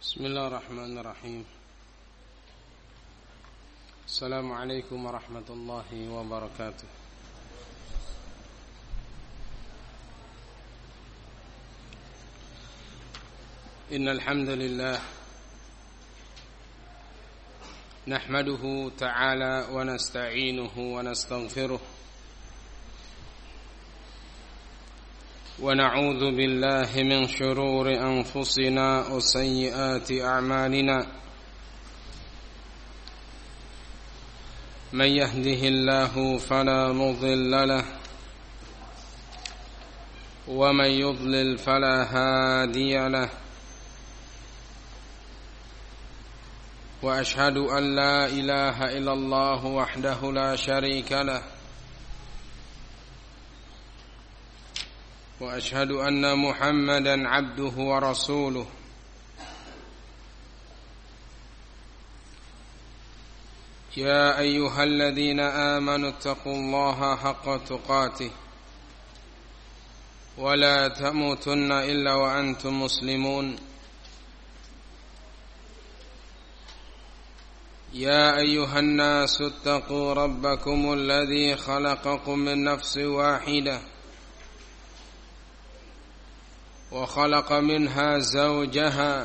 بسم الله الرحمن الرحيم. السلام عليكم ورحمة الله وبركاته. إن الحمد لله نحمده تعالى ونستعينه ونستغفره ونعوذ بالله من شرور أنفسنا وسيئات أعمالنا من يهده الله فلا مضل له ومن يضلل فلا هادي له وأشهد أن لا إله إلا الله وحده لا شريك له وأشهد أن محمدًا عبده ورسوله يا أيها الذين آمنوا اتقوا الله حق تقاته ولا تموتن إلا وأنتم مسلمون يا أيها الناس اتقوا ربكم الذي خلقكم من نفس واحدة وخلق منها زوجها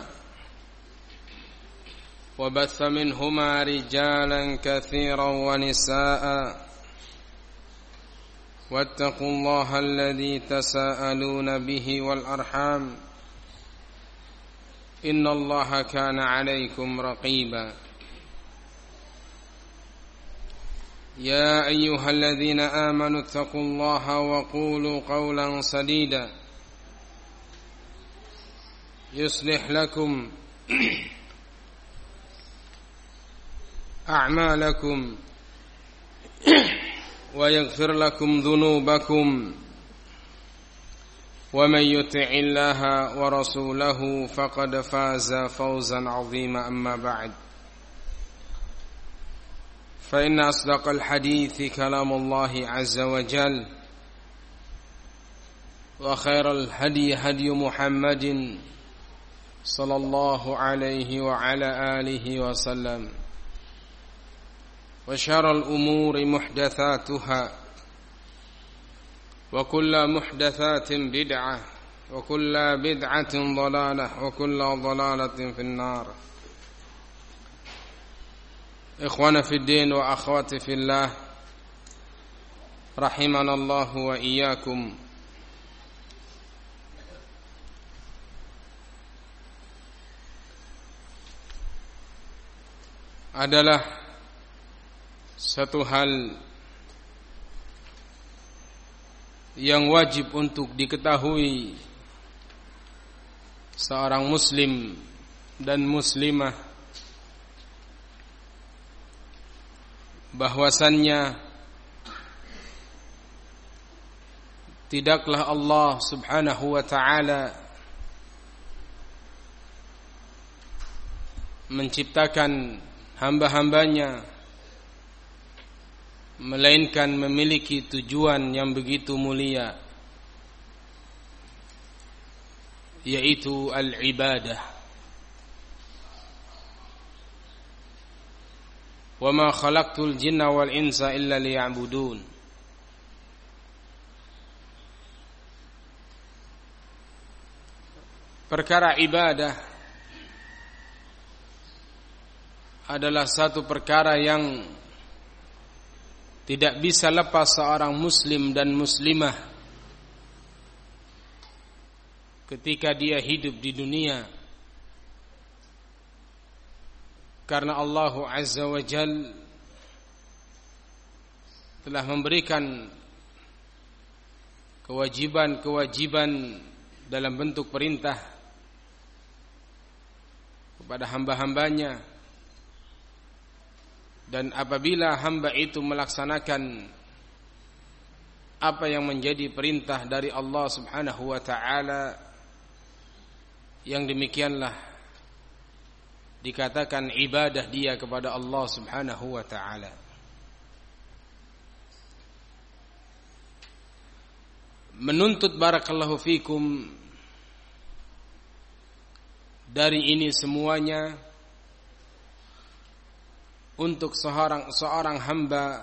وبث منهما رجالا كثيرا ونساء واتقوا الله الذي تساءلون به والأرحام إن الله كان عليكم رقيبا يا أيها الذين آمنوا اتقوا الله وقولوا قولا سديدا يصلح لكم أعمالكم ويغفر لكم ذنوبكم ومن يطع الله ورسوله فقد فاز فوزا عظيما أما بعد فإن أصدق الحديث كلام الله عز وجل وخير الهدي هدي محمد صلى الله عليه وعلى آله وسلم وشر الأمور محدثاتها وكل محدثات بدعة وكل بدعة ضلالة وكل ضلالة في النار. إخوانا في الدين وأخواتي في الله رحمنا الله وإياكم. Adalah satu hal yang wajib untuk diketahui seorang muslim dan muslimah bahwasannya tidaklah Allah Subhanahu wa ta'ala menciptakan hamba-hambanya melainkan memiliki tujuan yang begitu mulia, yaitu al-ibadah. Wa ma khalaqtul jinna wal insa illa liya'budun. Perkara ibadah adalah satu perkara yang tidak bisa lepas seorang muslim dan muslimah ketika dia hidup di dunia, karena Allah Azza wa Jalla telah memberikan kewajiban-kewajiban dalam bentuk perintah kepada hamba-hambanya. Dan apabila hamba itu melaksanakan apa yang menjadi perintah dari Allah Subhanahu wa ta'ala, yang demikianlah dikatakan ibadah dia kepada Allah Subhanahu wa ta'ala. Menuntut barakallahu fikum dari ini semuanya untuk seorang hamba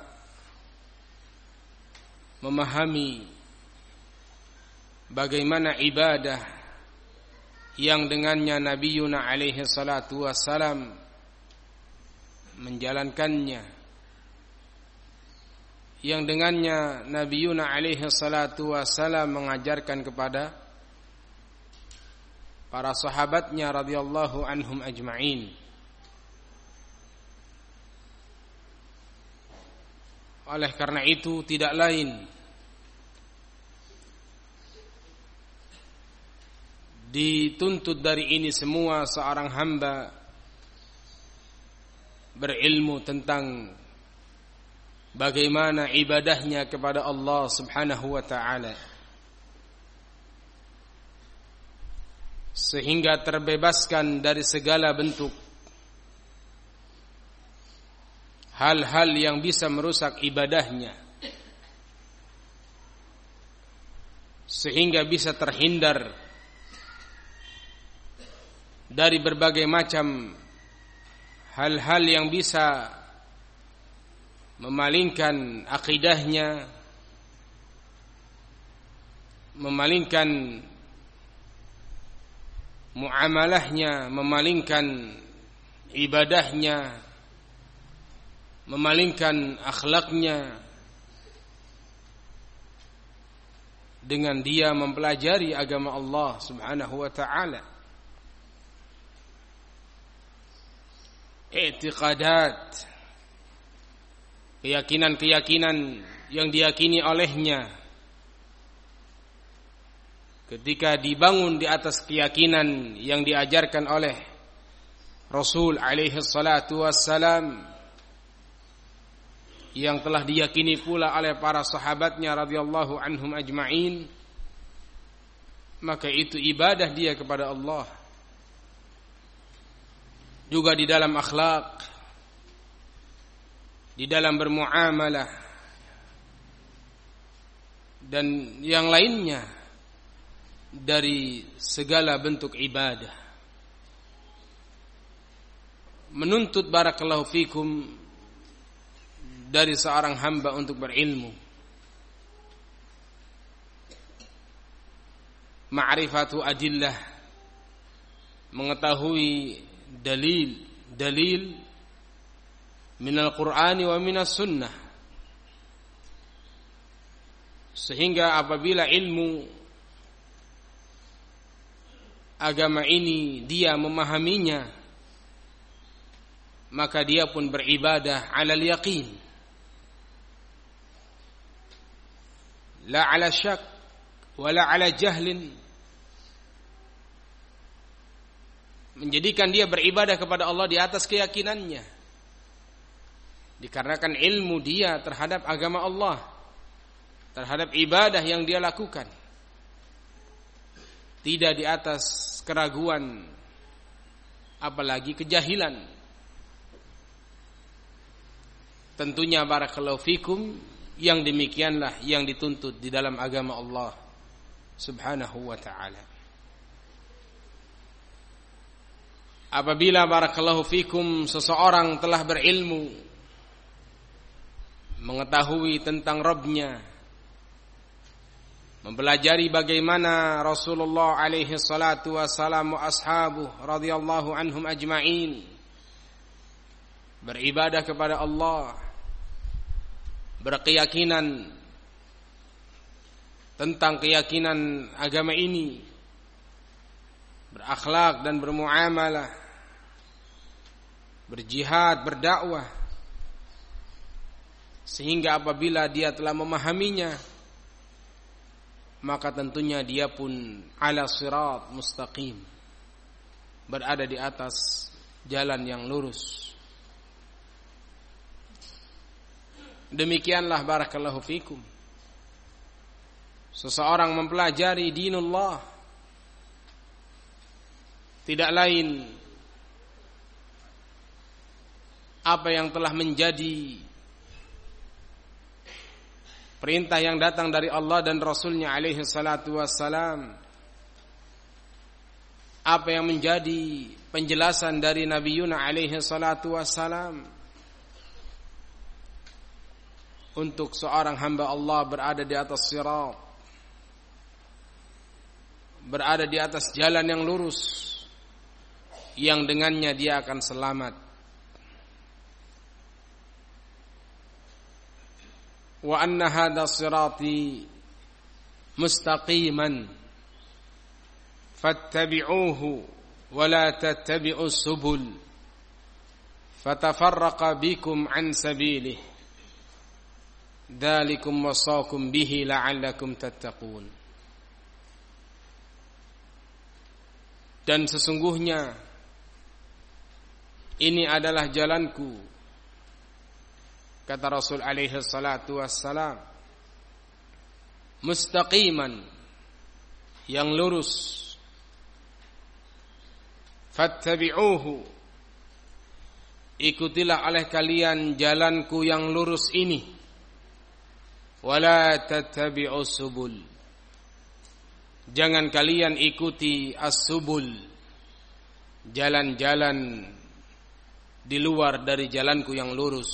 memahami bagaimana ibadah yang dengannya Nabiyuna alaihi salatu wassalam menjalankannya, yang dengannya Nabiyuna alaihi salatu wassalam mengajarkan kepada para sahabatnya radhiyallahu anhum ajma'in. Oleh karena itu tidak lain dituntut dari ini semua seorang hamba berilmu tentang bagaimana ibadahnya kepada Allah Subhanahu wa ta'ala, sehingga terbebaskan dari segala bentuk hal-hal yang bisa merusak ibadahnya, sehingga bisa terhindar dari berbagai macam hal-hal yang bisa memalingkan akidahnya, memalingkan muamalahnya, memalingkan ibadahnya, memalingkan akhlaknya, dengan dia mempelajari agama Allah Subhanahu wa ta'ala. I'tiqadat, keyakinan-keyakinan yang diyakini olehnya, ketika dibangun di atas keyakinan yang diajarkan oleh Rasul alaihi salatu wassalam, yang telah diyakini pula oleh para sahabatnya radhiyallahu anhum ajma'in, maka itu ibadah dia kepada Allah. Juga di dalam akhlak, di dalam bermuamalah, dan yang lainnya dari segala bentuk ibadah. Menuntut barakallahu fikum dari seorang hamba untuk berilmu, ma'rifatu adillah, mengetahui dalil minal Qur'ani wa minas sunnah, sehingga apabila ilmu agama ini dia memahaminya, maka dia pun beribadah alal yaqin, la ala syak wala ala jahlin, menjadikan dia beribadah kepada Allah di atas keyakinannya, dikarenakan ilmu dia terhadap agama Allah, terhadap ibadah yang dia lakukan, tidak di atas keraguan apalagi kejahilan. Tentunya barakallahu fikum, yang demikianlah yang dituntut di dalam agama Allah Subhanahu wa ta'ala. Apabila barakallahu fikum seseorang telah berilmu, mengetahui tentang Rabbnya, mempelajari bagaimana Rasulullah alaihi salatu wassalam wa ashabuh radhiyallahu anhum ajma'in beribadah kepada Allah, berkeyakinan tentang keyakinan agama ini, berakhlak dan bermuamalah, berjihad, berdakwah, sehingga apabila dia telah memahaminya, maka tentunya dia pun ala sirat mustaqim, berada di atas jalan yang lurus. Demikianlah barakallahu fikum seseorang mempelajari dinullah, tidak lain apa yang telah menjadi perintah yang datang dari Allah dan Rasulnya alaihi salatu wassalam, apa yang menjadi penjelasan dari Nabi Yuna alaihi salatu wassalam untuk seorang hamba Allah berada di atas sirat, berada di atas jalan yang lurus, yang dengannya dia akan selamat. Wa anna hadha sirati mustaqiman fattabi'uhu wa la tattabi'us subul fatafarraqa bikum an sabilihi dzalikum wasaqum bihi la'allakum tattaqun. Dan sesungguhnya ini adalah jalanku, kata Rasul alaihi salatu wassalam, mustaqiman, yang lurus. Fattabi'uhu, ikutilah oleh kalian jalanku yang lurus ini. Wala tattabi'us subul, jangan kalian ikuti as-subul, jalan-jalan di luar dari jalanku yang lurus.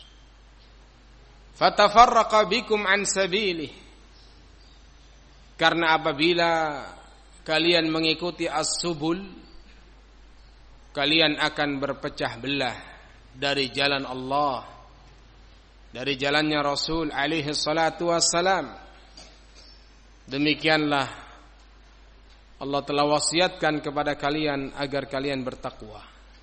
Fatafarraqa bikum an sabilih, karena apabila kalian mengikuti as-subul, kalian akan berpecah belah dari jalan Allah, dari jalannya Rasul alaihi salatu wassalam. Demikianlah Allah telah wasiatkan kepada kalian agar kalian bertakwa.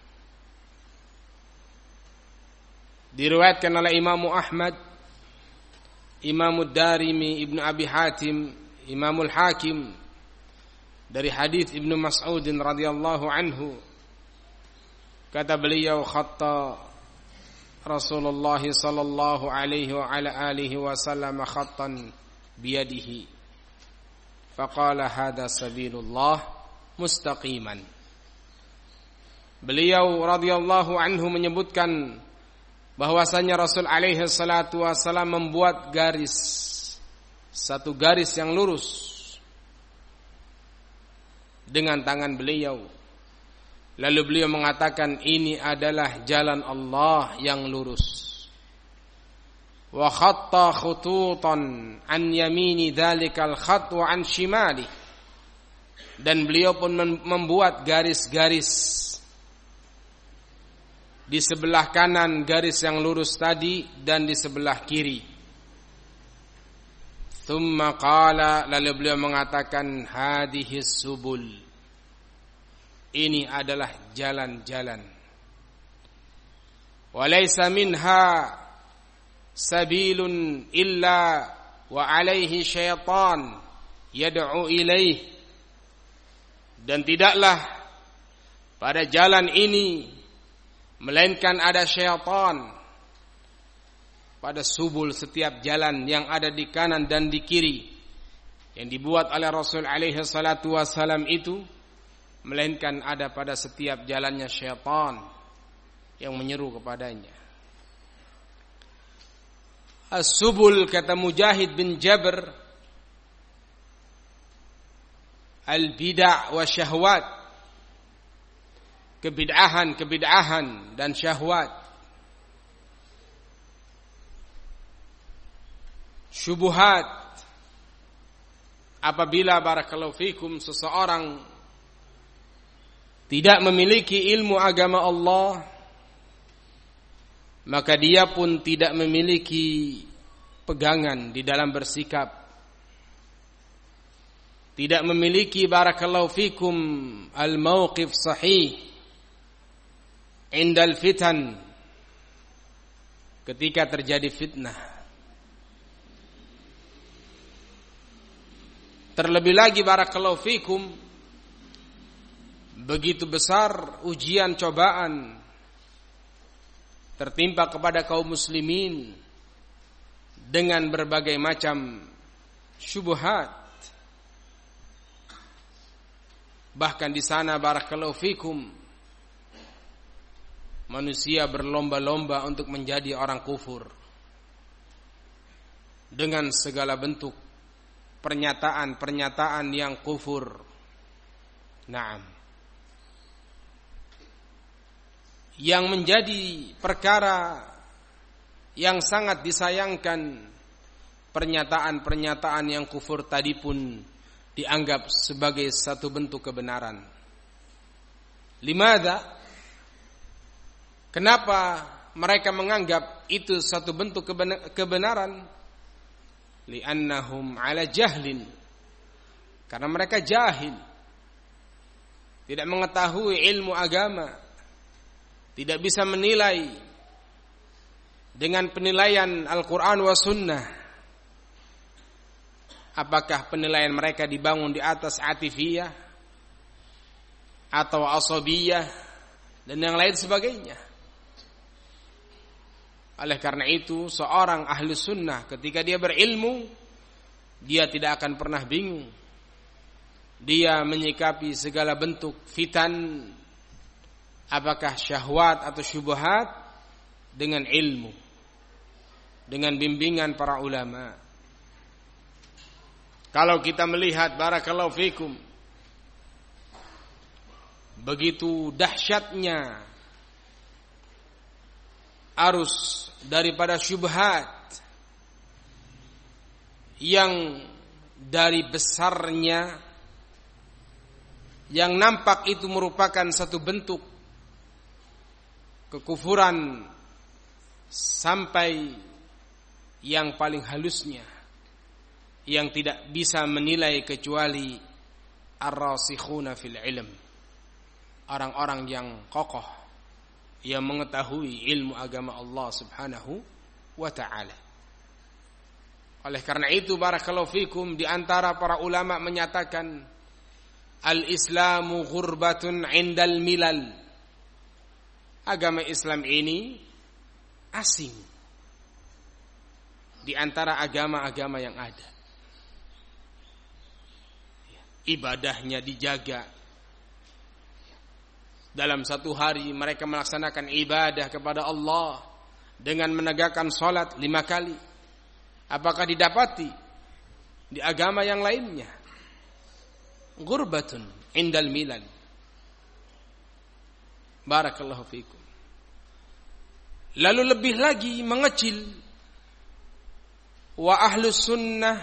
Diriwayatkan oleh Imam Ahmad, Imam Darimi, Ibnu Abi Hatim, Imamul Hakim dari hadis Ibnu Mas'ud radhiyallahu anhu, kata beliau, khatta Rasulullah sallallahu alaihi wa ala alihi wasallam khattan biyadihi faqala hadha sabilullah mustaqiman. Beliau radhiyallahu anhu menyebutkan bahwasanya Rasul alaihi salatu wasallam membuat garis, satu garis yang lurus dengan tangan beliau. Lalu beliau mengatakan, ini adalah jalan Allah yang lurus. Wa khatta khututan an yamini dzalikal khat wa an shimali, dan beliau pun membuat garis-garis di sebelah kanan garis yang lurus tadi dan di sebelah kiri. Tsumma qala, lalu beliau mengatakan, hadhis subul, ini adalah jalan-jalan. Walaysa minha sabilun illa wa alaihi syaitan yad'u ilaih, dan tidaklah pada jalan ini melainkan ada syaitan. Pada subul, setiap jalan yang ada di kanan dan di kiri yang dibuat oleh Rasul alaihi salatu wassalam itu, melainkan ada pada setiap jalannya syaitan yang menyeru kepadanya. As-subul, kata Mujahid bin Jabr, al-bid'ah wa syahwat, kebid'ahan dan syahwat. Syubuhat, apabila barakallahu fikum seseorang tidak memiliki ilmu agama Allah, maka dia pun tidak memiliki pegangan di dalam bersikap, tidak memiliki barakallahu fikum al-mauqif sahih indal fitan, ketika terjadi fitnah. Terlebih lagi barakallahu fikum, begitu besar ujian cobaan tertimpa kepada kaum muslimin dengan berbagai macam syubhat. Bahkan di sana barakallahu fikum, manusia berlomba-lomba untuk menjadi orang kufur dengan segala bentuk pernyataan-pernyataan yang kufur. Naam. yang menjadi perkara yang sangat disayangkan, pernyataan-pernyataan yang kufur tadi pun dianggap sebagai satu bentuk kebenaran. Limadha? Kenapa mereka menganggap itu satu bentuk kebenaran? Li'annahum ala jahlin. Karena mereka jahil, tidak mengetahui ilmu agama, tidak bisa menilai dengan penilaian Al-Quran wa Sunnah. Apakah penilaian mereka dibangun di atas atifiyah atau asabiyah dan yang lain sebagainya. Oleh karena itu, seorang ahli sunnah ketika dia berilmu, dia tidak akan pernah bingung. Dia menyikapi segala bentuk fitan, apakah syahwat atau syubhat, dengan ilmu, dengan bimbingan para ulama. Kalau kita melihat, barakallahu fikum, begitu dahsyatnya arus daripada syubhat yang dari besarnya, yang nampak itu merupakan satu bentuk kekufuran, sampai yang paling halusnya yang tidak bisa menilai kecuali ar-rasikhuna fil ilm, orang-orang yang kokoh yang mengetahui ilmu agama Allah Subhanahu wa ta'ala. Oleh karena itu, barakallahu fikum, di antara para ulama menyatakan al-islamu ghurbatun 'indal milal. Agama Islam ini asing di antara agama-agama yang ada. Ibadahnya dijaga. Dalam satu hari mereka melaksanakan ibadah kepada Allah dengan menegakkan salat 5 kali. Apakah didapati di agama yang lainnya? Ghurbatun indal milal. Barakallahu fikum. Lalu lebih lagi mengecil, wa ahlus sunnah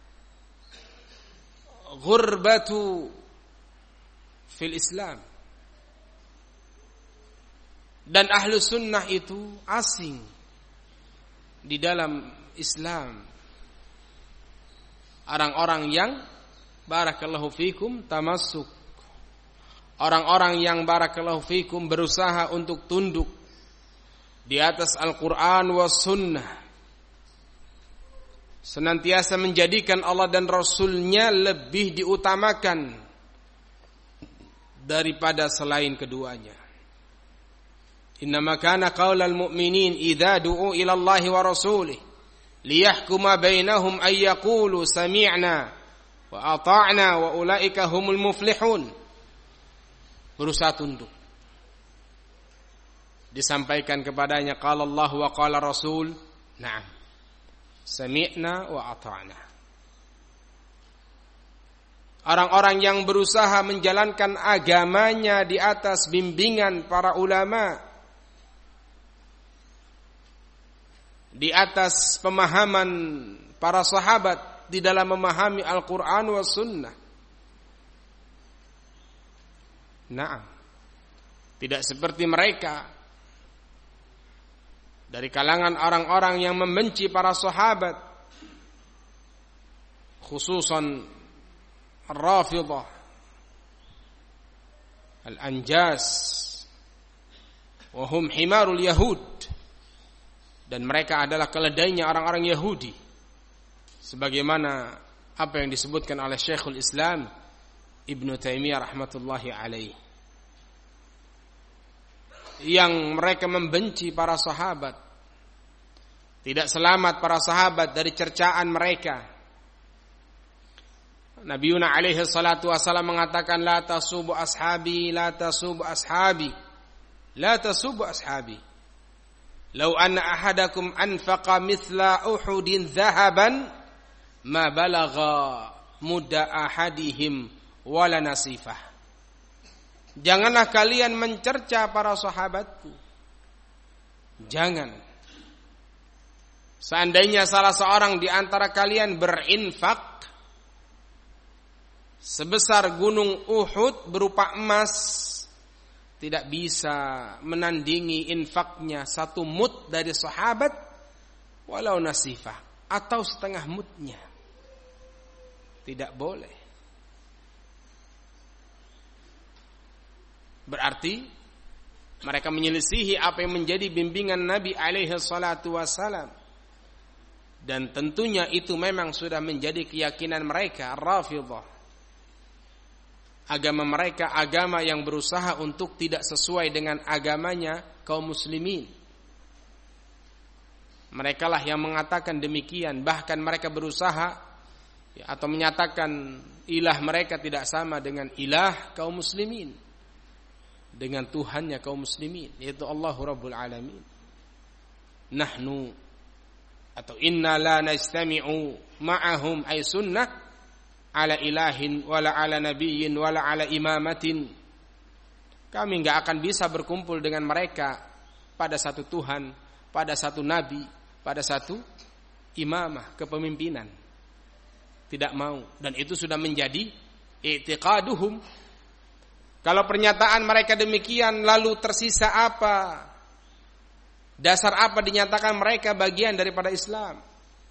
ghurbatu fil Islam. Dan ahlus sunnah itu asing di dalam Islam. Orang-orang yang barakallahu fikum tamassuk, orang-orang yang barakallahu fikum berusaha untuk tunduk di atas Al-Quran wa Sunnah, senantiasa menjadikan Allah dan Rasulnya lebih diutamakan daripada selain keduanya. Innama kana qaulal mu'minin idza du'u ila Allah wa rasulih liyahkuma bainahum ay yaqulu sami'na wa ata'na wa ulaika humul muflihun. Berusaha tunduk. Disampaikan kepadanya qala Allah wa qala Rasul, na'am, sami'na wa ata'na. Orang-orang yang berusaha menjalankan agamanya di atas bimbingan para ulama, di atas pemahaman para sahabat di dalam memahami Al-Quran wa Sunnah. Naam, tidak seperti mereka dari kalangan orang-orang yang membenci para sahabat, khususan Ar-Rafidah, Al-Anjas, wa hum himarul Yahud, dan mereka adalah keledainya orang-orang Yahudi, sebagaimana apa yang disebutkan oleh Syekhul Islam Ibnu Taimiyah rahmatullahi alaih, yang mereka membenci para sahabat. Tidak selamat para sahabat dari cercaan mereka. Nabiuna alaihi salatu wasallam mengatakan, la tasubu ashabi, la tasubu ashabi, la tasubu ashabi. Lau anna ahadakum anfaqa mithla Uhudin dhahaban ma balagha mudda ahadihim wala nasifah. Janganlah kalian mencerca para sahabatku. Jangan. Seandainya salah seorang di antara kalian berinfak sebesar gunung Uhud berupa emas, tidak bisa menandingi infaknya 1 mud dari sahabat, walau nasifah, atau setengah mudnya. Tidak boleh. Berarti mereka menyelisihi apa yang menjadi bimbingan Nabi alaihi salatu wassalam. Dan tentunya itu memang sudah menjadi keyakinan mereka, Rafidhah. Agama mereka agama yang berusaha untuk tidak sesuai dengan agamanya kaum muslimin. Mereka lah yang mengatakan demikian. Bahkan mereka berusaha atau menyatakan ilah mereka tidak sama dengan ilah kaum muslimin, dengan Tuhannya kaum muslimin, yaitu Allahu Rabbul Alamin. Nahnu atau inna la nastami'u ma'ahum ay sunnah ala ilahin wala ala nabiyyin wala ala imamatin. Kami enggak akan bisa berkumpul dengan mereka pada satu Tuhan, pada satu nabi, pada satu imamah, kepemimpinan. Tidak mau. Dan itu sudah menjadi i'tiqaduhum. Kalau pernyataan mereka demikian, lalu tersisa apa? Dasar apa dinyatakan mereka bagian daripada Islam?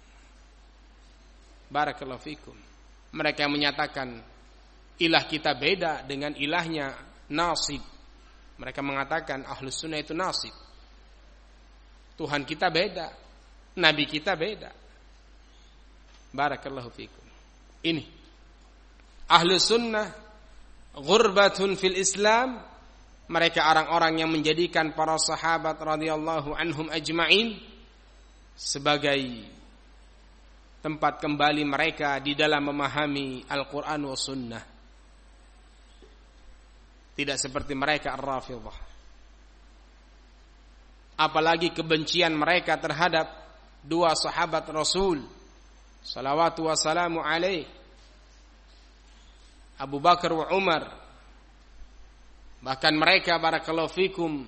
Barakallahu fikum. Mereka yang menyatakan ilah kita beda dengan ilahnya Nasib. Mereka mengatakan Ahlus Sunnah itu Nasib. Tuhan kita beda, Nabi kita beda. Barakallahu fikum. Ini Ahlus Sunnah ghurbatun fil Islam. Mereka orang-orang yang menjadikan para sahabat radhiyallahu anhum ajma'in sebagai tempat kembali mereka di dalam memahami Al-Quran wa Sunnah. Tidak seperti mereka Ar-Rafidhah. Apalagi kebencian mereka terhadap 2 sahabat Rasul salawatu wassalamu alaih, Abu Bakar wa Umar. Bahkan mereka barakallahu fikum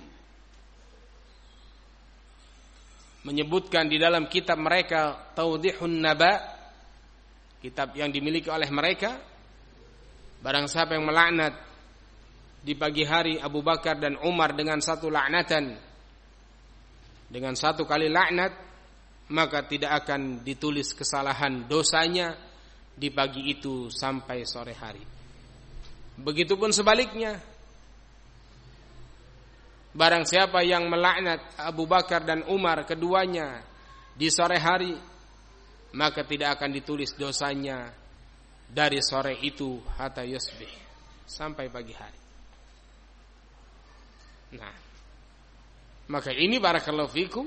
menyebutkan di dalam kitab mereka Tawdihun Naba, kitab yang dimiliki oleh mereka, barang siapa yang melaknat di pagi hari Abu Bakar dan Umar dengan 1 laknatan, dengan 1 kali laknat, maka tidak akan ditulis kesalahan dosanya di pagi itu sampai sore hari. Begitupun sebaliknya, barang siapa yang melaknat Abu Bakar dan Umar keduanya di sore hari, maka tidak akan ditulis dosanya dari sore itu hatta yusbih, sampai pagi hari. Nah, maka ini barakallahu fikum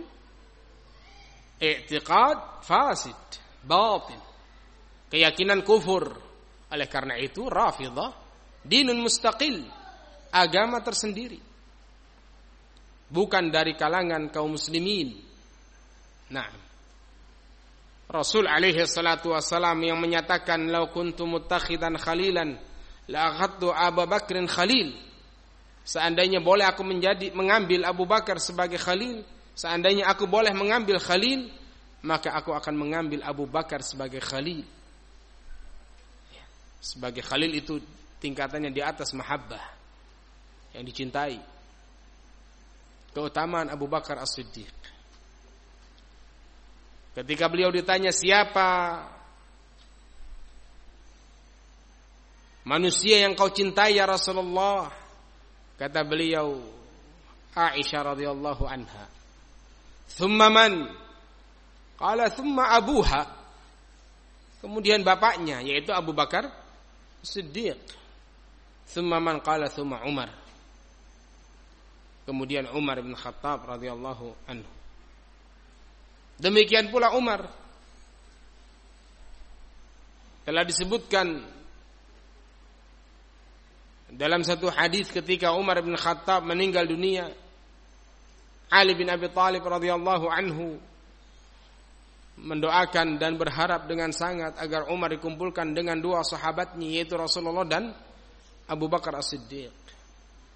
i'tiqad fasid, batil, keyakinan kufur. Oleh karena itu Rafidhah dinun mustaqil, agama tersendiri, bukan dari kalangan kaum muslimin. Nah, Rasul alaihi salatu wassalam yang menyatakan lau kuntu muttakhidan khalilan la akhadtu Abu Bakrin khalil. Seandainya boleh aku mengambil Abu Bakar sebagai khalil, seandainya aku boleh mengambil khalil, maka aku akan mengambil Abu Bakar sebagai khalil. Sebagai khalil itu tingkatannya di atas mahabbah, yang dicintai. Keutamaan Abu Bakar As-Siddiq. Ketika beliau ditanya siapa manusia yang kau cintai ya Rasulullah, kata beliau Aisyah radhiyallahu anha. Thumma man? Qala thumma abuha. Kemudian bapaknya, yaitu Abu Bakar Siddiq. Thumma man? Qala thumma Umar. Kemudian Umar bin Khattab radhiyallahu anhu. Demikian pula Umar. Telah disebutkan dalam satu hadis ketika Umar bin Khattab meninggal dunia, Ali bin Abi Thalib radhiyallahu anhu mendoakan dan berharap dengan sangat agar Umar dikumpulkan dengan 2 sahabatnya, yaitu Rasulullah dan Abu Bakar As-Siddiq.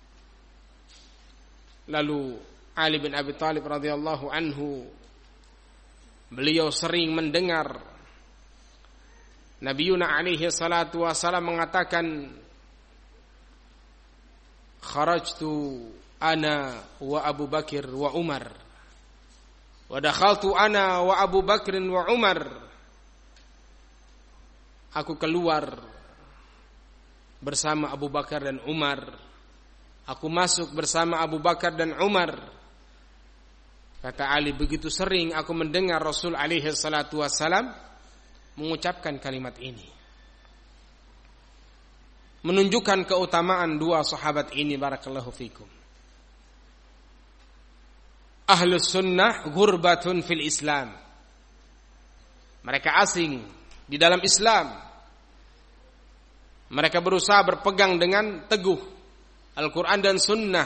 Lalu Ali bin Abi Thalib radhiyallahu anhu, beliau sering mendengar Nabiyuna alaihi salatu wasalam mengatakan, kharajtu ana wa Abu Bakar wa Umar wa dakhaltu ana wa Abu Bakr wa Umar. Aku keluar bersama Abu Bakar dan Umar. Aku masuk bersama Abu Bakar dan Umar. Kata Ali, begitu sering aku mendengar Rasul alaihi salatu wassalam mengucapkan kalimat ini, menunjukkan keutamaan dua sahabat ini. Barakallahu fikum. Ahlus sunnah ghurbatun fil Islam. Mereka asing di dalam Islam. Mereka berusaha berpegang dengan teguh Al-Quran dan Sunnah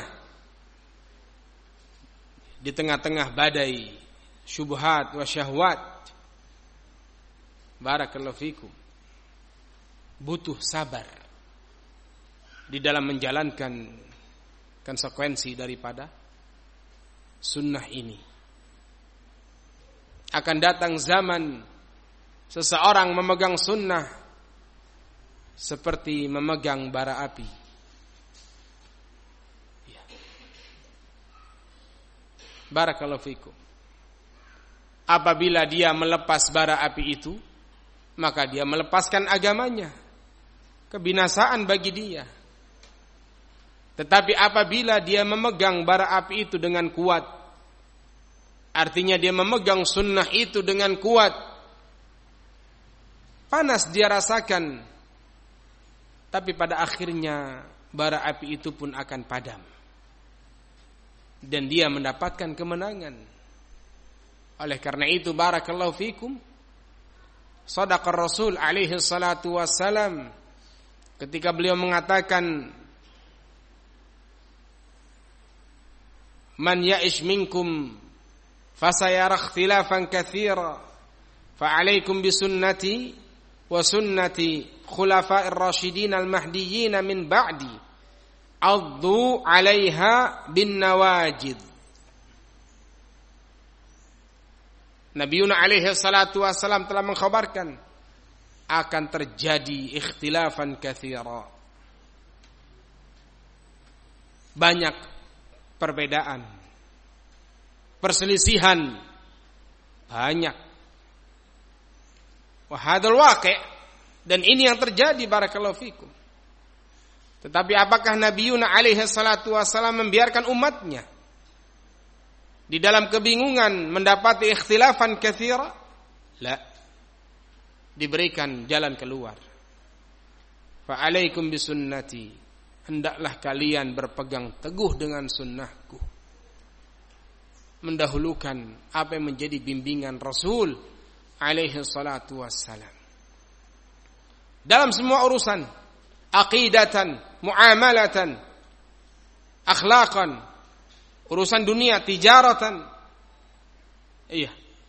di tengah-tengah badai syubhat wa syahwat. Barakallahu fikum. Butuh sabar di dalam menjalankan konsekuensi daripada sunnah ini. Akan datang zaman seseorang memegang sunnah seperti memegang bara api. Ya. Barakallahu fikum. Apabila dia melepas bara api itu, maka dia melepaskan agamanya. Kebinasaan bagi dia. Tetapi apabila dia memegang bara api itu dengan kuat, artinya dia memegang sunnah itu dengan kuat, panas dia rasakan, tapi pada akhirnya bara api itu pun akan padam dan dia mendapatkan kemenangan. Oleh karena itu, barakallahu fikum, shadaqa Rasul alaihi salatu wassalam ketika beliau mengatakan, man ya'ish minkum fasayara ikhtilafan katsira fa 'alaikum bisunnati wa sunnati khulafa'ir rasyidin al-mahdiyyin min ba'di 'addu 'alaiha bin nawajid. Nabiuna alaihi salatu wassalam telah mengkhabarkan akan terjadi ikhtilafan katsira, banyak perbedaan, perselisihan banyak. Wa hadzal waqi', dan ini yang terjadi, barakallahu fikum. Tetapi apakah Nabiuna alaihi salatu wassalam membiarkan umatnya di dalam kebingungan mendapati ikhtilafan katsira? La. Diberikan jalan keluar. Fa alaikum bisunnati, hendaklah kalian berpegang teguh dengan sunnahku, mendahulukan apa yang menjadi bimbingan Rasul alaihi salatu wassalam dalam semua urusan, aqidatan, muamalatan, akhlaqan, urusan dunia, tijaratan. Iya,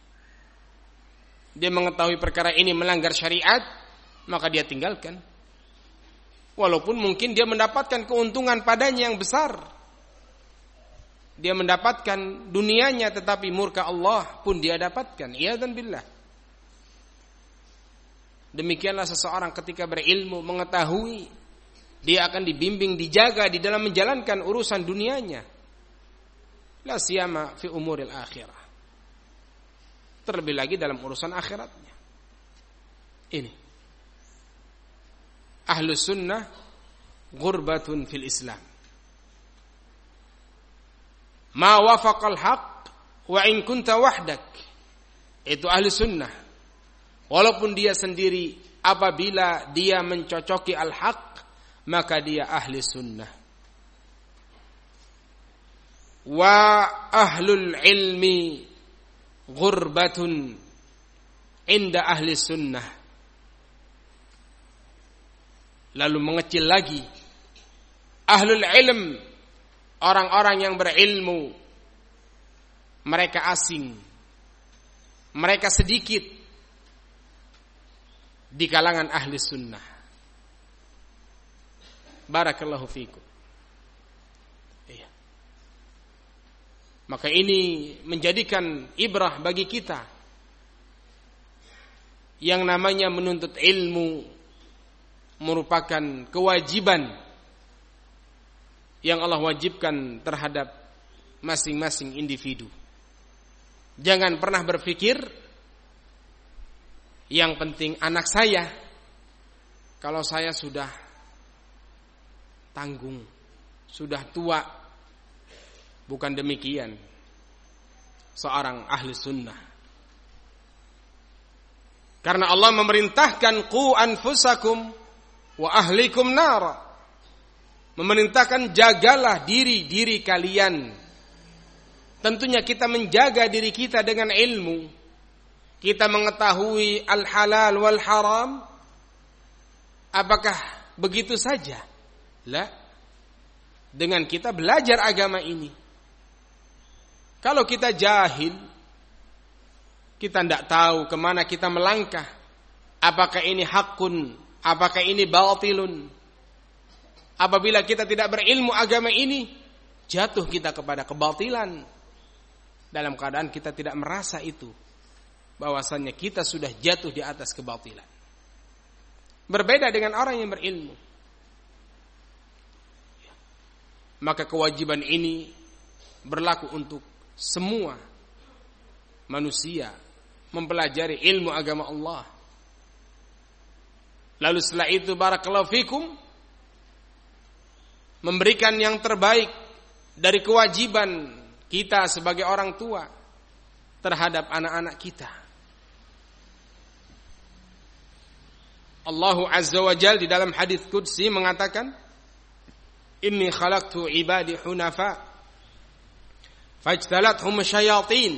dia mengetahui perkara ini melanggar syariat, maka dia tinggalkan. Walaupun mungkin dia mendapatkan keuntungan padanya yang besar, dia mendapatkan dunianya, tetapi murka Allah pun dia dapatkan. Iyadzan billah. Demikianlah seseorang ketika berilmu, mengetahui dia akan dibimbing, dijaga di dalam menjalankan urusan dunianya, la siyama fi umuril akhirah, terlebih lagi dalam urusan akhiratnya. Ini Ahlus sunnah ghurbatun fil Islam. Ma wafaqal haq wa in kunta wahdak. Itu ahli sunnah. Walaupun dia sendiri, apabila dia mencocoki al-haq, maka dia ahli sunnah. Wa ahlul ilmi ghurbatun inda ahli sunnah. Lalu mengecil lagi, ahlul ilm, orang-orang yang berilmu, mereka asing, mereka sedikit di kalangan ahli sunnah. Barakallahu fikum. Iya. Maka ini menjadikan ibrah bagi kita. Yang namanya menuntut ilmu merupakan kewajiban yang Allah wajibkan terhadap masing-masing individu. Jangan pernah berpikir yang penting anak saya, kalau saya sudah tanggung, sudah tua. Bukan demikian seorang ahli sunnah. Karena Allah memerintahkan qu anfusakum wa ahlikum nar. Memerintahkan jagalah diri kalian. Tentunya kita menjaga diri kita dengan ilmu. Kita mengetahui al-halal wal haram. Apakah begitu saja? La. Dengan kita belajar agama ini. Kalau kita jahil, kita tidak tahu kemana kita melangkah. Apakah ini hakun, apakah ini batilun. Apabila kita tidak berilmu agama ini, jatuh kita kepada kebatilan. Dalam keadaan kita tidak merasa itu, bahwasannya kita sudah jatuh di atas kebatilan. Berbeda dengan orang yang berilmu. Maka kewajiban ini berlaku untuk semua manusia mempelajari ilmu agama Allah. Lalu setelah itu barakallahu fikum, memberikan yang terbaik dari kewajiban kita sebagai orang tua terhadap anak-anak kita. Allah Azza wa Jalla di dalam hadis qudsi mengatakan, "Inni khalaqtu ibadi hunafa fajtalathum syayatin."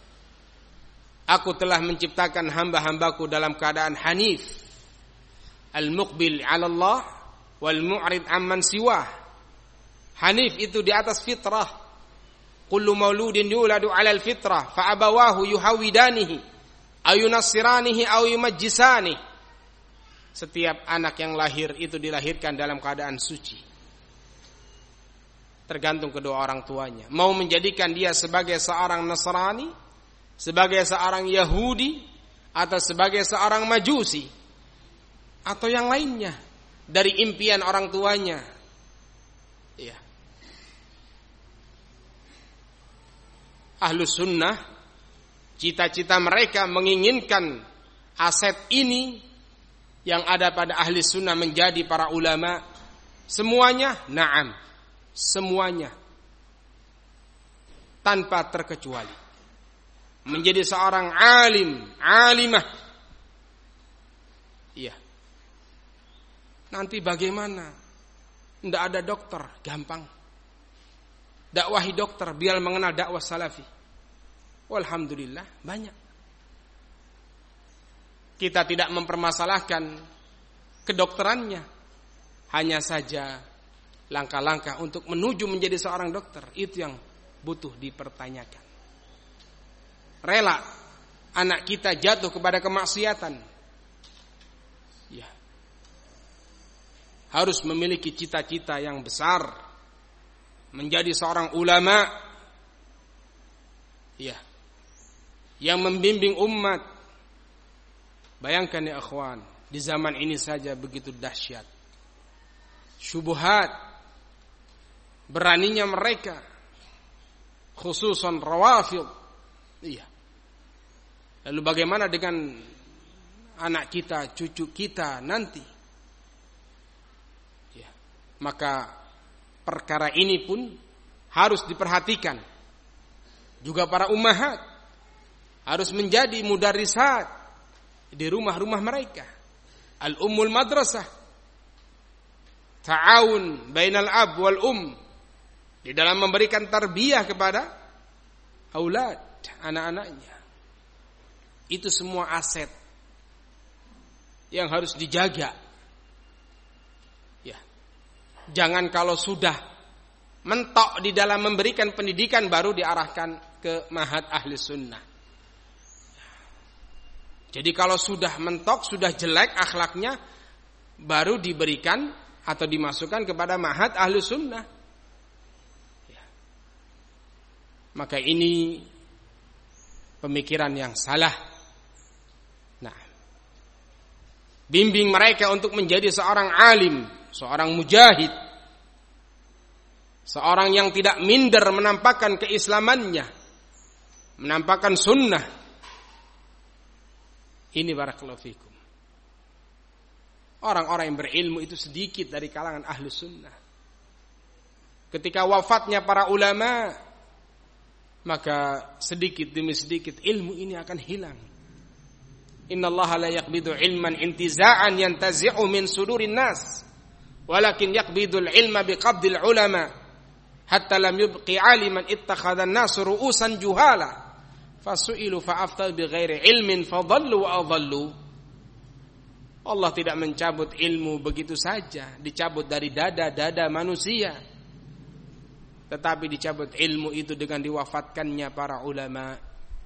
Aku telah menciptakan hamba-hambaku dalam keadaan hanif, al-muqbil 'ala Allah wal mu'rid amman siwah. Hanif itu di atas fitrah. Kullu mauludin yuladu 'ala al-fitrah fa abawahu yuhawidanihi aw yunassiranihi aw yumajjisanihi. Setiap anak yang lahir itu dilahirkan dalam keadaan suci. Tergantung kedua orang tuanya. Mau menjadikan dia sebagai seorang Nasrani, sebagai seorang Yahudi, atau sebagai seorang Majusi, atau yang lainnya dari impian orang tuanya. Ya. Ahlus sunnah, cita-cita mereka menginginkan aset ini yang ada pada ahli sunnah menjadi para ulama. Semuanya, na'am. Semuanya tanpa terkecuali menjadi seorang alim, alimah. Iya. Nanti bagaimana? Tidak ada dokter, gampang. Dakwahi dokter biar mengenal dakwah salafi. Walhamdulillah banyak. Kita tidak mempermasalahkan kedokterannya, hanya saja langkah-langkah untuk menuju menjadi seorang dokter itu yang butuh dipertanyakan. Rela anak kita jatuh kepada kemaksiatan, ya, harus memiliki cita-cita yang besar, menjadi seorang ulama, ya, yang membimbing umat. Bayangkan ya akhwan, di zaman ini saja begitu dahsyat syubhat. Beraninya mereka, khususan rawafid. Iya. Lalu bagaimana dengan anak kita, cucu kita nanti? Ya. Maka perkara ini pun harus diperhatikan. Juga para ummahat harus menjadi mudarrisat di rumah-rumah mereka. Al-ummul madrasah. Ta'awun bainal ab wal di dalam memberikan tarbiyah kepada aulad, anak-anaknya. Itu semua aset yang harus dijaga. Ya. Jangan kalau sudah mentok di dalam memberikan pendidikan baru diarahkan ke ma'had ahli sunnah. Jadi kalau sudah mentok, sudah jelek akhlaknya, baru diberikan atau dimasukkan kepada ma'had ahli sunnah. maka ini pemikiran yang salah. Nah, bimbing mereka untuk menjadi seorang alim, seorang mujahid, seorang yang tidak minder menampakkan keislamannya, menampakkan sunnah. Ini barakallahu fikum. Orang-orang yang berilmu itu sedikit dari kalangan ahlu sunnah. Ketika wafatnya para ulama, maka sedikit demi sedikit ilmu ini akan hilang. Innallaha la yaqbidu ilman intiza'an yantazi'u min sudurin nas, walakin yaqbidul ilma biqabdil ulama, hatta lam yubqi aliman ittakhadha an-nasu ru'usan juhala, fasu'ilu fa'aftal bighairi ilmin fadallu wa adallu. Allah tidak mencabut ilmu begitu saja, dicabut dari dada-dada manusia, tetapi dicabut ilmu itu dengan diwafatkannya para ulama.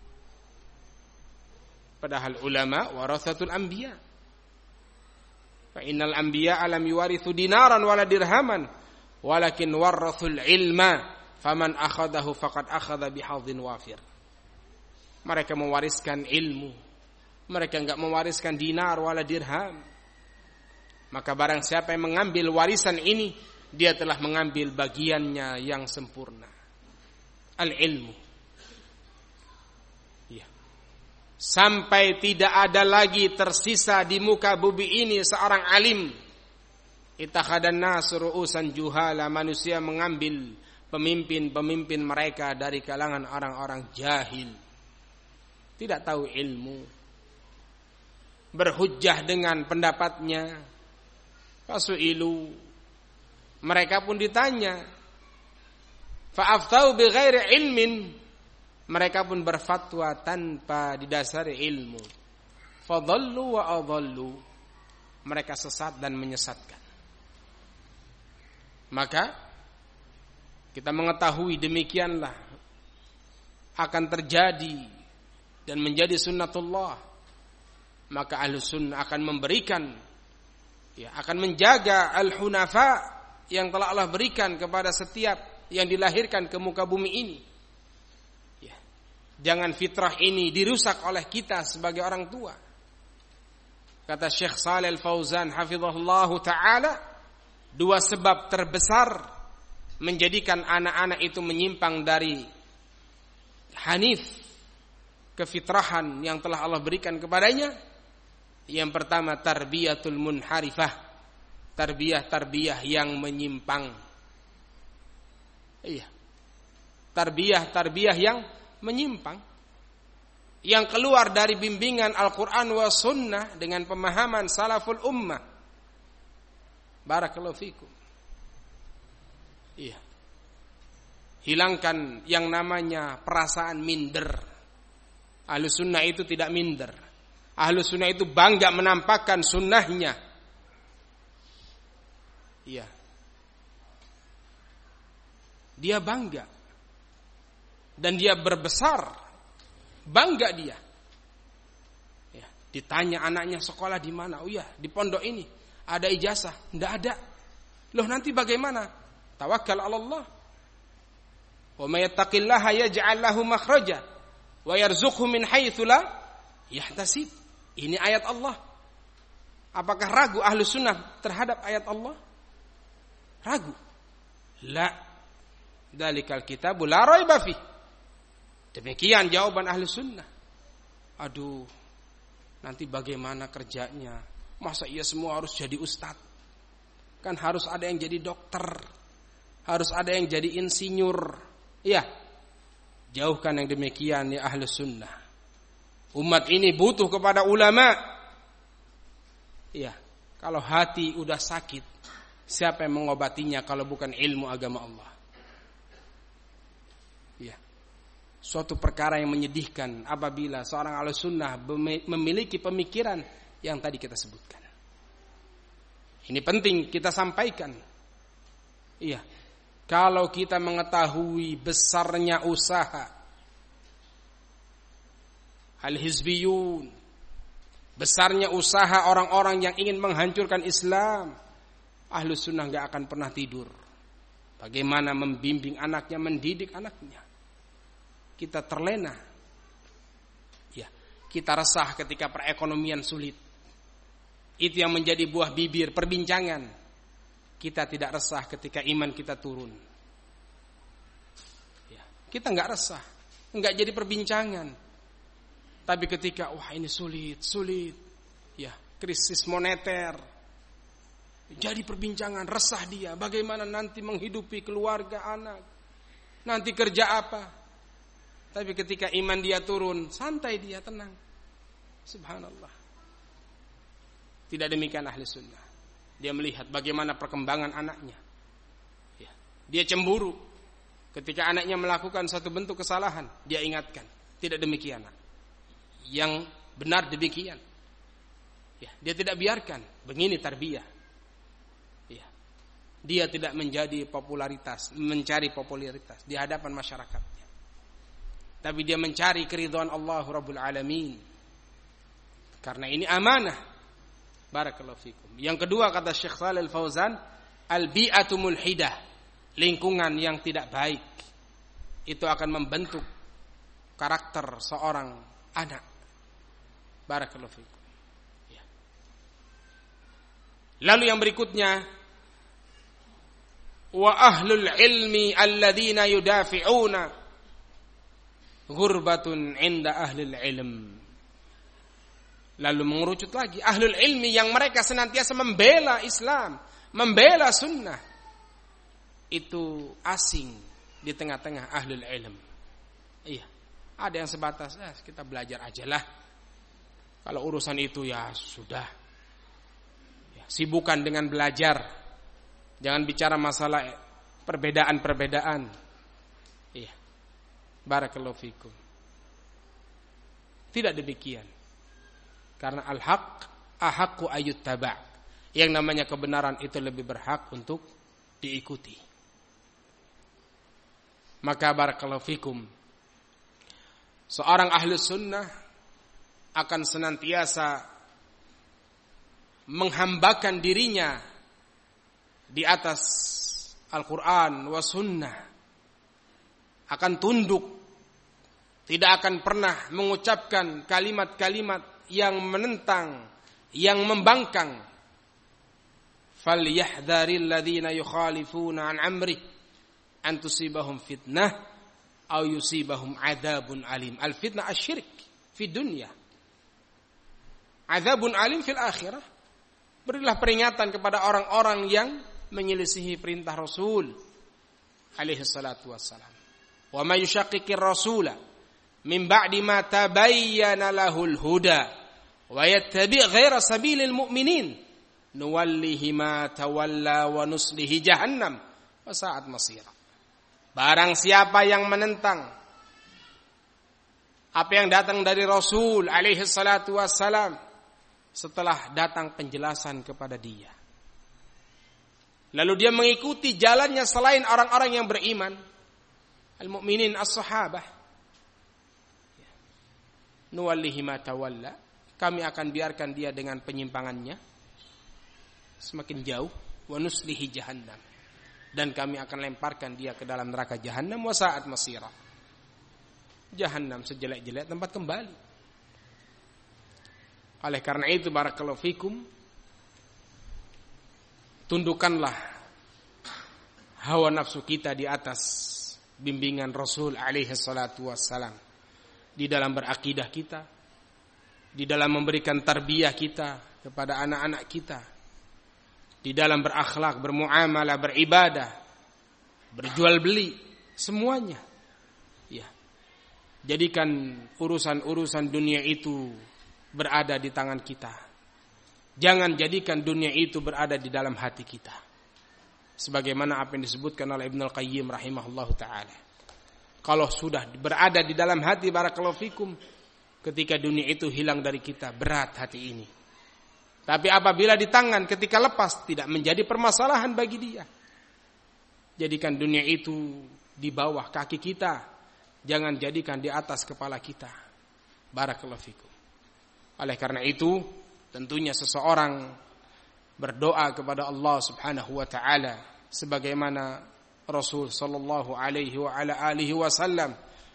Padahal ulama warathatul anbiya. Fa innal anbiya lam yuwarithu dinaran wala dirhaman, walakin warathul ilma, faman akhadahu faqad akhadha bihadhin wafir. Mereka mewariskan ilmu. Mereka enggak mewariskan dinar wala dirham. Maka barang siapa yang mengambil warisan ini, dia telah mengambil bagiannya yang sempurna. Al-ilmu. Ya. Sampai tidak ada lagi tersisa di muka bumi ini seorang alim. Ittakhadhan nasu ru'usan juhala, manusia mengambil pemimpin-pemimpin mereka dari kalangan orang-orang jahil. Tidak tahu ilmu. Berhujjah dengan pendapatnya. Fasu'ilu, mereka pun ditanya, fa'aftau bighairi ilmin, mereka pun berfatwa tanpa didasari ilmu. Fadallu wa adallu, mereka sesat dan menyesatkan. Maka kita mengetahui demikianlah akan terjadi dan menjadi sunnatullah. Maka Ahlus Sunnah akan memberikan, akan menjaga al-hunafa yang telah Allah berikan kepada setiap yang dilahirkan ke muka bumi ini. Ya. Jangan fitrah ini dirusak oleh kita sebagai orang tua. Kata Syekh Shalih Al-Fauzan hafizahullahu ta'ala, 2 sebab terbesar menjadikan anak-anak itu menyimpang dari hanif, kefitrahan yang telah Allah berikan kepadanya. Yang pertama, tarbiyatul munharifah, tarbiyah yang menyimpang. Iya. Tarbiyah yang menyimpang, yang keluar dari bimbingan Al-Qur'an wa sunnah dengan pemahaman salaful ummah. Barakallahu fikum. Iya. Hilangkan yang namanya perasaan minder. Ahlus sunnah itu tidak minder. Ahlus sunnah itu bangga menampakkan sunnahnya. Iya. Dia bangga. Dan dia berbesar. Bangga dia. Ya, ditanya anaknya sekolah di mana? Oh iya, di pondok ini. Ada ijazah? Enggak ada. Loh nanti bagaimana? Tawakkal 'ala Allah. Wa may yattaqillaha yaj'al lahu makhraja wa yarzuqhu min haitsu la yahtasib. Ini ayat Allah. Apakah ragu Ahlus Sunnah terhadap ayat Allah? Ragu. La. Dzalikal kitabu la raiba fi. Demikian jawaban Ahlus Sunnah. Aduh, nanti bagaimana kerjanya? Masa iya semua harus jadi ustaz? Kan harus ada yang jadi dokter, harus ada yang jadi insinyur. Iya. Jauhkan yang demikian ya Ahlus Sunnah. Umat ini butuh kepada ulama. Iya. Kalau hati udah sakit, siapa yang mengobatinya kalau bukan ilmu agama Allah? Iya. Suatu perkara yang menyedihkan apabila seorang Ahlus Sunnah memiliki pemikiran yang tadi kita sebutkan. Ini penting kita sampaikan. Iya. Kalau kita mengetahui besarnya usaha al-hizbiyun, besarnya usaha orang-orang yang ingin menghancurkan Islam, Ahlus Sunnah gak akan pernah tidur. Bagaimana membimbing anaknya, mendidik anaknya. kita terlena. Ya, kita resah ketika perekonomian sulit. Itu yang menjadi buah bibir perbincangan. Kita tidak resah ketika iman kita turun. Ya, kita enggak resah, enggak jadi perbincangan. Tapi ketika wah ini sulit, ya, krisis moneter, jadi perbincangan, resah dia. Bagaimana nanti menghidupi keluarga, anak, nanti kerja apa? Tapi ketika iman dia turun, santai dia, tenang. Subhanallah. Tidak demikian ahli sunnah. Dia melihat bagaimana perkembangan anaknya. Ya. Dia cemburu ketika anaknya melakukan satu bentuk kesalahan. Dia ingatkan, tidak demikian. Yang benar demikian. Ya. Dia tidak biarkan. Begini tarbiyah. Ya. Dia tidak mencari popularitas di hadapan masyarakatnya. Tapi dia mencari keridhaan Allah Rabbul Alamin. Karena ini amanah. Barakallahu fikum. Yang kedua kata Syekh Shalih Al-Fauzan, al-bi'atu mulhidah, lingkungan yang tidak baik itu akan membentuk karakter seorang anak. Barakallahu fikum. Ya. Lalu yang berikutnya, wa ahlul ilmi alladzina yudafi'una ghurbatun 'inda ahlil ilm. Lalu mengerucut lagi, ahlul ilmi yang mereka senantiasa membela Islam, membela sunnah, itu asing di tengah-tengah ahlul ilm. Iya, ada yang sebatas kita belajar aja lah. Kalau urusan itu ya sudah, ya, sibukkan dengan belajar. Jangan bicara masalah perbedaan-perbedaan. Iya, barakallahu fikum. Tidak demikian. Karena al-haq ahaqqu ayyuttaba'. Yang namanya kebenaran itu lebih berhak untuk diikuti. Maka barakallahu fikum, seorang ahli sunnah akan senantiasa menghambakan dirinya di atas Al-Quran wa sunnah. Akan tunduk, tidak akan pernah mengucapkan kalimat-kalimat yang menentang, yang membangkang. Falyahdharil ladzina yukhalifuna an amri an tusibahum fitnah aw yusibahum adzabun alim. Al fitnah asy-syirik fi dunya, adzabun alim fil akhirah. Berilah peringatan kepada orang-orang yang menyelisihi perintah Rasul alaihi salatu wassalam. Wa may yushaqiqir rasula min ba'di ma tabayyana lahul huda wa yattabi' ghaira sabilil mu'minin nuwallihi ma tawalla wa nuslihi jahannam wa sa'at masira. Barang siapa yang menentang apa yang datang dari Rasul alaihi salatu wassalam setelah datang penjelasan kepada dia, lalu dia mengikuti jalannya selain orang-orang yang beriman, al-mu'minin as-sahabah, nuwallihi ma tawalla, kami akan biarkan dia dengan penyimpangannya semakin jauh, wa nuslihi jahannam, dan kami akan lemparkan dia ke dalam neraka jahannam, wa sa'at masira. Jahannam sejelek-jelek tempat kembali. Oleh karena itu barakallahu fikum, tundukkanlah hawa nafsu kita di atas bimbingan Rasul alaihi salatu wassalam di dalam berakidah kita, di dalam memberikan tarbiyah kita kepada anak-anak kita, di dalam berakhlak, bermuamalah, beribadah, berjual beli, semuanya. Ya. Jadikan urusan-urusan dunia itu berada di tangan kita. Jangan jadikan dunia itu berada di dalam hati kita. Sebagaimana apa yang disebutkan oleh Ibnu Al-Qayyim rahimahullahu taala. Kalau sudah berada di dalam hati, barakallahu fikum, ketika dunia itu hilang dari kita, berat hati ini. Tapi apabila di tangan, ketika lepas, tidak menjadi permasalahan bagi dia. Jadikan dunia itu di bawah kaki kita, jangan jadikan di atas kepala kita. Barakallahu fikum. Oleh karena itu, tentunya seseorang berdoa kepada Allah Subhanahu wa taala sebagaimana Rasul sallallahu alaihi wa ala alihi wasallam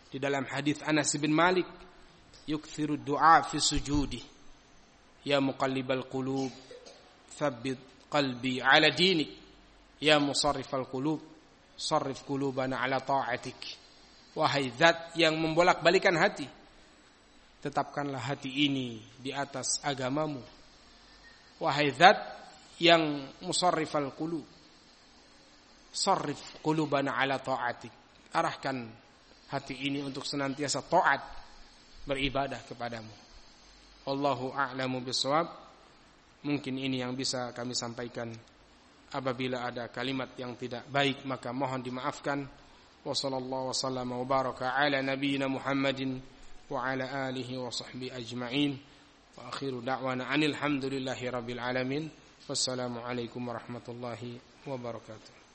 Di dalam hadis Anas bin Malik, yukthiru du'a fi sujudi. Ya muqallibal qulub, tsabbit qalbi ala dinik. Ya musarrifal qulub, sarrif qulubana ala ta'atik. Wahai zat yang membolak-balikan hati, tetapkanlah hati ini di atas agamamu. Wahai zat yang musarrifal qulub, sarrif qulubana ala ta'atik. Arahkan hati ini untuk senantiasa taat beribadah kepadamu. Wallahu a'lamu bissawab. Mungkin ini yang bisa kami sampaikan. Apabila ada kalimat yang tidak baik maka mohon dimaafkan. Wa sallallahu wasallam wa baraka ala nabiyyina Muhammadin wa ala alihi wa sahbihi ajma'in. Wa akhiru da'wana anil hamdulillahi rabbil alamin. Wassalamu alaikum warahmatullahi wabarakatuh.